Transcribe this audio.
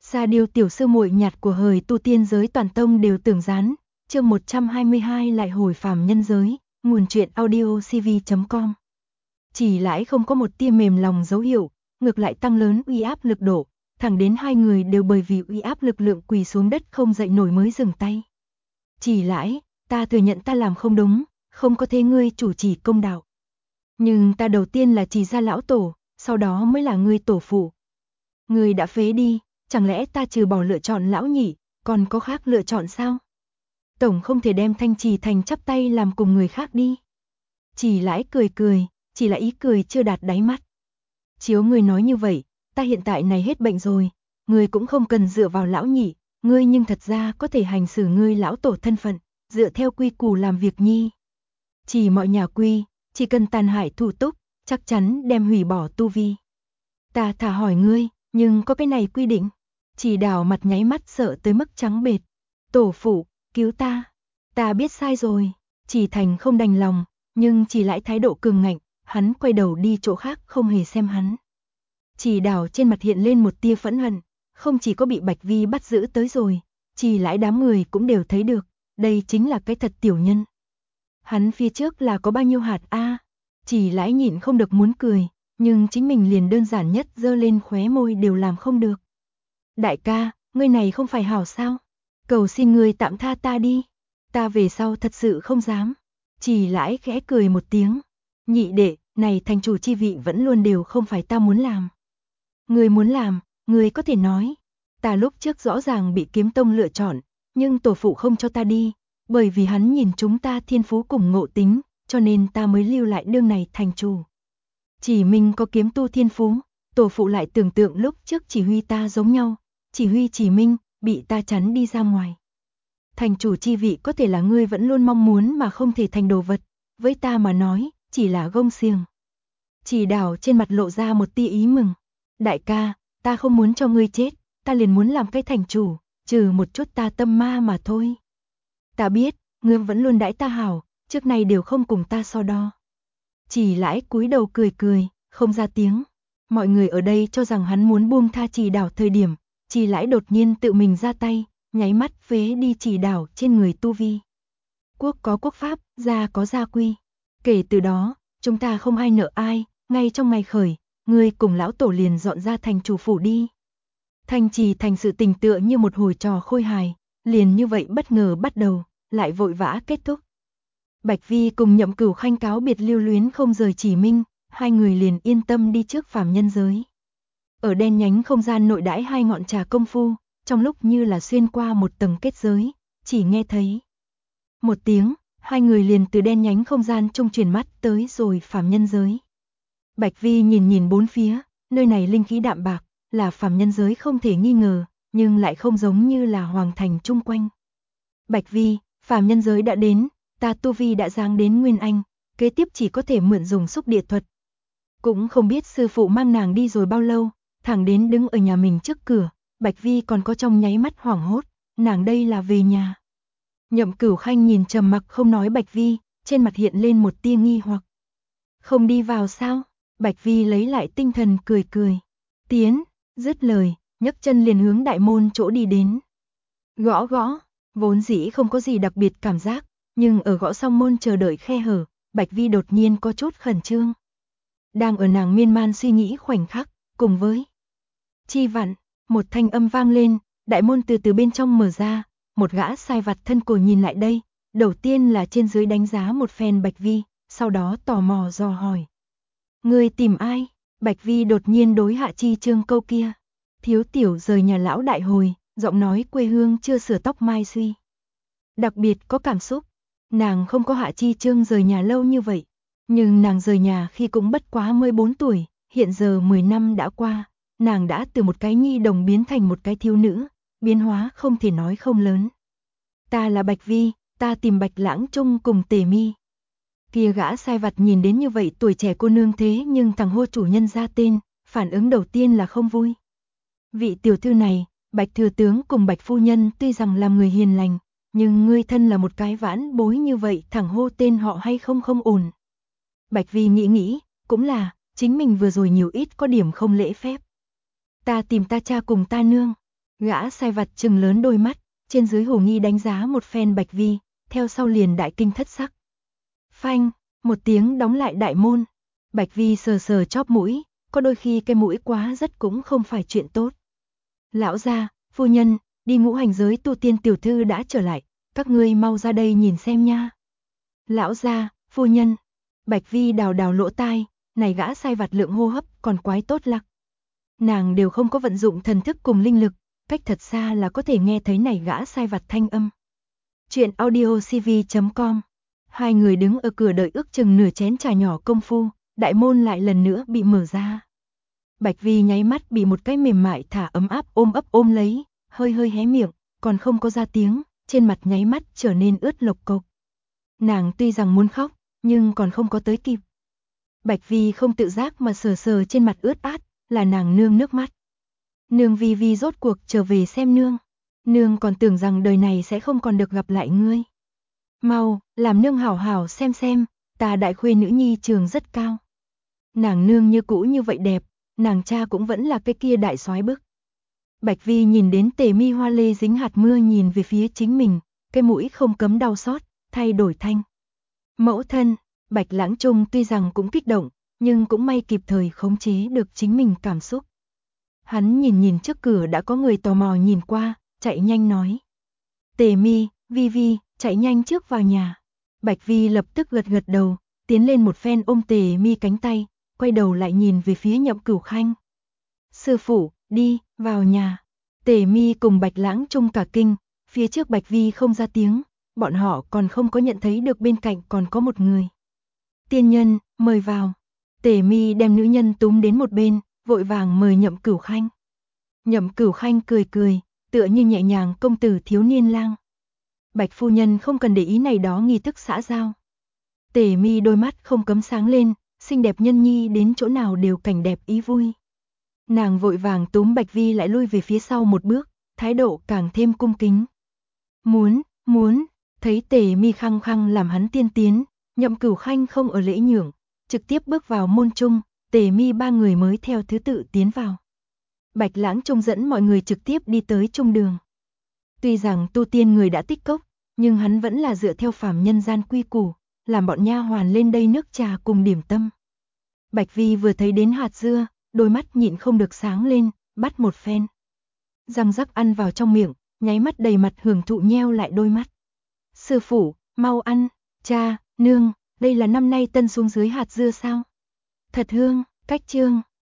Sa Điêu tiểu sư muội nhạt của hời tu tiên giới toàn tông đều tưởng gián, chương 122 lại hồi phàm nhân giới, nguồn truyện audio cv.com. Chỉ Lãi không có một tia mềm lòng dấu hiệu, ngược lại tăng lớn uy áp lực độ, thẳng đến hai người đều bởi vì uy áp lực lượng quỳ xuống đất không dậy nổi mới dừng tay. Chỉ Lãi, ta thừa nhận ta làm không đúng, không có thế ngươi chủ trì công đạo. Nhưng ta đầu tiên là Chỉ gia lão tổ, sau đó mới là ngươi tổ phụ. Ngươi đã phế đi, chẳng lẽ ta trừ bỏ lựa chọn lão nhị, còn có khác lựa chọn sao? Tổng không thể đem Thanh Trì Thành chắp tay làm cùng người khác đi. Chỉ Lãi cười cười, chỉ là ý cười chưa đạt đáy mắt. Chiếu ngươi nói như vậy, ta hiện tại này hết bệnh rồi, ngươi cũng không cần dựa vào lão nhị, ngươi nhưng thật ra có thể hành xử ngươi lão tổ thân phận, dựa theo quy củ làm việc nhi. Chỉ mọi nhà quy, chỉ cần tàn hại thủ túc, chắc chắn đem hủy bỏ tu vi. Ta thả hỏi ngươi, nhưng có cái này quy định. Chỉ Đào mặt nháy mắt sợ tới mức trắng bệch. Tổ phụ, cứu ta. Ta biết sai rồi. Chỉ Thành không đành lòng, nhưng Chỉ Lãi thái độ cường ngạnh, hắn quay đầu đi chỗ khác không hề xem hắn. Chỉ Đào trên mặt hiện lên một tia phẫn hận, không chỉ có bị Bạch Vi bắt giữ tới rồi, Chỉ Lãi đám người cũng đều thấy được, đây chính là cái thật tiểu nhân. Hắn phía trước là có bao nhiêu hạt a? Chỉ Lãi nhịn không được muốn cười, nhưng chính mình liền đơn giản nhất giơ lên khóe môi đều làm không được. Đại ca, ngươi này không phải hảo sao? Cầu xin ngươi tạm tha ta đi. Ta về sau thật sự không dám. Chỉ Lãi khẽ cười một tiếng. Nhị đệ, này thành chủ chi vị vẫn luôn đều không phải ta muốn làm. Ngươi muốn làm, ngươi có thể nói. Ta lúc trước rõ ràng bị Kiếm Tông lựa chọn, nhưng tổ phụ không cho ta đi, bởi vì hắn nhìn chúng ta thiên phú cùng ngộ tính, cho nên ta mới lưu lại đương này thành chủ. Chỉ mình có kiếm tu thiên phú, tổ phụ lại tưởng tượng lúc trước chỉ huy ta giống nhau, chỉ huy Chỉ Minh, bị ta chắn đi ra ngoài. Thành chủ chi vị có thể là ngươi vẫn luôn mong muốn mà không thể thành đồ vật, với ta mà nói, chỉ là gông xiềng. Chỉ Đào trên mặt lộ ra một tia ý mừng. Đại ca, ta không muốn cho ngươi chết, ta liền muốn làm cái thành chủ, trừ một chút ta tâm ma mà thôi. Ta biết, ngươi vẫn luôn đãi ta hảo, trước này đều không cùng ta so đo. Chỉ Lãi cúi đầu cười cười, không ra tiếng. Mọi người ở đây cho rằng hắn muốn buông tha Chỉ Đào thời điểm, Chỉ Lãi đột nhiên tự mình ra tay, nháy mắt phế đi Chỉ Đào trên người tu vi. Quốc có quốc pháp, gia có gia quy. Kể từ đó, chúng ta không ai nợ ai, ngay trong ngày khởi, ngươi cùng lão tổ liền dọn ra thành chủ phủ đi. Thanh Trì Thành sự tình tựa như một hồi trò khôi hài, liền như vậy bất ngờ bắt đầu, lại vội vã kết thúc. Bạch Vi cùng Nhậm Cửu Khanh cáo biệt lưu luyến không rời Chỉ Minh, hai người liền yên tâm đi trước phàm nhân giới. Ở đen nhánh không gian nội đãi hai ngọn trà công phu, trong lúc như là xuyên qua một tầng kết giới, chỉ nghe thấy một tiếng, hai người liền từ đen nhánh không gian trung chuyển mắt tới rồi phàm nhân giới. Bạch Vi nhìn nhìn bốn phía, nơi này linh khí đạm bạc, là phàm nhân giới không thể nghi ngờ, nhưng lại không giống như là hoàng thành chung quanh. Bạch Vi, phàm nhân giới đã đến, ta tu vi đã giáng đến Nguyên Anh, kế tiếp chỉ có thể mượn dùng xúc địa thuật. Cũng không biết sư phụ mang nàng đi rồi bao lâu, thẳng đến đứng ở nhà mình trước cửa, Bạch Vi còn có trong nháy mắt hoảng hốt, nàng đây là về nhà. Nhậm Cửu Khanh nhìn trầm mặc không nói Bạch Vi, trên mặt hiện lên một tia nghi hoặc. Không đi vào sao? Bạch Vi lấy lại tinh thần cười cười. Tiến, dứt lời, nhấc chân liền hướng đại môn chỗ đi đến. Gõ gõ, vốn dĩ không có gì đặc biệt cảm giác, nhưng ở gõ xong môn chờ đợi khe hở, Bạch Vi đột nhiên có chút khẩn trương. Đang ở nàng miên man suy nghĩ khoảnh khắc, cùng với chi vặn, một thanh âm vang lên, đại môn từ từ bên trong mở ra, một gã sai vặt thân cổ nhìn lại đây, đầu tiên là trên dưới đánh giá một phen Bạch Vi, sau đó tò mò dò hỏi. Ngươi tìm ai? Bạch Vi đột nhiên đối Hạ Chi Trương câu kia. Thiếu tiểu rời nhà lão đại hồi, giọng nói quê hương chưa sửa tóc mai suy. Đặc biệt có cảm xúc, nàng không có Hạ Chi Trương rời nhà lâu như vậy, nhưng nàng rời nhà khi cũng bất quá 14 tuổi, hiện giờ 10 năm đã qua, nàng đã từ một cái nhi đồng biến thành một cái thiếu nữ, biến hóa không thể nói không lớn. Ta là Bạch Vi, ta tìm Bạch Lãng Trung cùng Tề Mi. Kia gã sai vặt nhìn đến như vậy tuổi trẻ cô nương thế nhưng thằng hô chủ nhân ra tên, phản ứng đầu tiên là không vui. Vị tiểu thư này, Bạch thừa tướng cùng Bạch phu nhân tuy rằng làm người hiền lành, nhưng ngươi thân là một cái vãn bối như vậy thẳng hô tên họ hay không không ổn. Bạch Vi nghĩ, cũng là, chính mình vừa rồi nhiều ít có điểm không lễ phép. Ta tìm ta cha cùng ta nương. Gã sai vặt trừng lớn đôi mắt, trên dưới hồ nghi đánh giá một phen Bạch Vi, theo sau liền đại kinh thất sắc. Phanh, một tiếng đóng lại đại môn. Bạch Vi sờ sờ chóp mũi, có đôi khi cái mũi quá rất cũng không phải chuyện tốt. Lão gia, phu nhân, đi ngũ hành giới tu tiên tiểu thư đã trở lại, các ngươi mau ra đây nhìn xem nha. Lão gia, phu nhân. Bạch Vi đào đào lỗ tai, này gã sai vặt lượng hô hấp còn quái tốt lặc. Nàng đều không có vận dụng thần thức cùng linh lực, cách thật xa là có thể nghe thấy này gã sai vặt thanh âm. Chuyện audiocv.com. Hai người đứng ở cửa đợi ước chừng nửa chén trà nhỏ công phu, đại môn lại lần nữa bị mở ra. Bạch Vi nháy mắt bị một cái mềm mại thả ấm áp ôm lấy, hơi hơi hé miệng, còn không có ra tiếng, trên mặt nháy mắt trở nên ướt lộc cộc. Nàng tuy rằng muốn khóc, nhưng còn không có tới kịp. Bạch Vi không tự giác mà sờ sờ trên mặt ướt át, là nàng nương nước mắt. Nương Vi Vi rốt cuộc trở về xem nương. Nương còn tưởng rằng đời này sẽ không còn được gặp lại ngươi. Mau, làm nương hảo hảo xem, ta đại khuê nữ nhi trường rất cao. Nàng nương như cũ như vậy đẹp, nàng cha cũng vẫn là cái kia đại soái bức. Bạch Vi nhìn đến Tề Mi hoa lê dính hạt mưa nhìn về phía chính mình, cái mũi không cấm đau xót, thay đổi thanh. Mẫu thân, Bạch Lãng Trung tuy rằng cũng kích động, nhưng cũng may kịp thời khống chế được chính mình cảm xúc. Hắn nhìn trước cửa đã có người tò mò nhìn qua, chạy nhanh nói. Tề Mi, Vi Vi, chạy nhanh trước vào nhà. Bạch Vi lập tức gật đầu, tiến lên một phen ôm Tề Mi cánh tay, quay đầu lại nhìn về phía Nhậm Cửu Khanh. Sư phụ, đi, vào nhà. Tề Mi cùng Bạch Lãng Trung cả kinh, phía trước Bạch Vi không ra tiếng, bọn họ còn không có nhận thấy được bên cạnh còn có một người. Tiên nhân, mời vào. Tề Mi đem nữ nhân túm đến một bên, vội vàng mời Nhậm Cửu Khanh. Nhậm Cửu Khanh cười, tựa như nhẹ nhàng công tử thiếu niên lang. Bạch phu nhân không cần để ý này đó nghi thức xã giao. Tề Mi đôi mắt không cấm sáng lên, xinh đẹp nhân nhi đến chỗ nào đều cảnh đẹp ý vui. Nàng vội vàng túm Bạch Vi lại lui về phía sau một bước, thái độ càng thêm cung kính. Muốn, thấy Tề Mi khăng khăng làm hắn tiên tiến, Nhậm Cửu Khanh không ở lễ nhượng, trực tiếp bước vào môn trung, Tề Mi ba người mới theo thứ tự tiến vào. Bạch Lãng Trung dẫn mọi người trực tiếp đi tới trung đường. Tuy rằng tu tiên người đã tích cốc, nhưng hắn vẫn là dựa theo phàm nhân gian quy củ, làm bọn nha hoàn lên đây nước trà cùng điểm tâm. Bạch Vi vừa thấy đến hạt dưa, đôi mắt nhịn không được sáng lên, bắt một phen. Răng rắc ăn vào trong miệng, nháy mắt đầy mặt hưởng thụ nheo lại đôi mắt. Sư phụ, mau ăn, cha, nương, đây là năm nay tân xuống dưới hạt dưa sao? Thật hương, cách chương.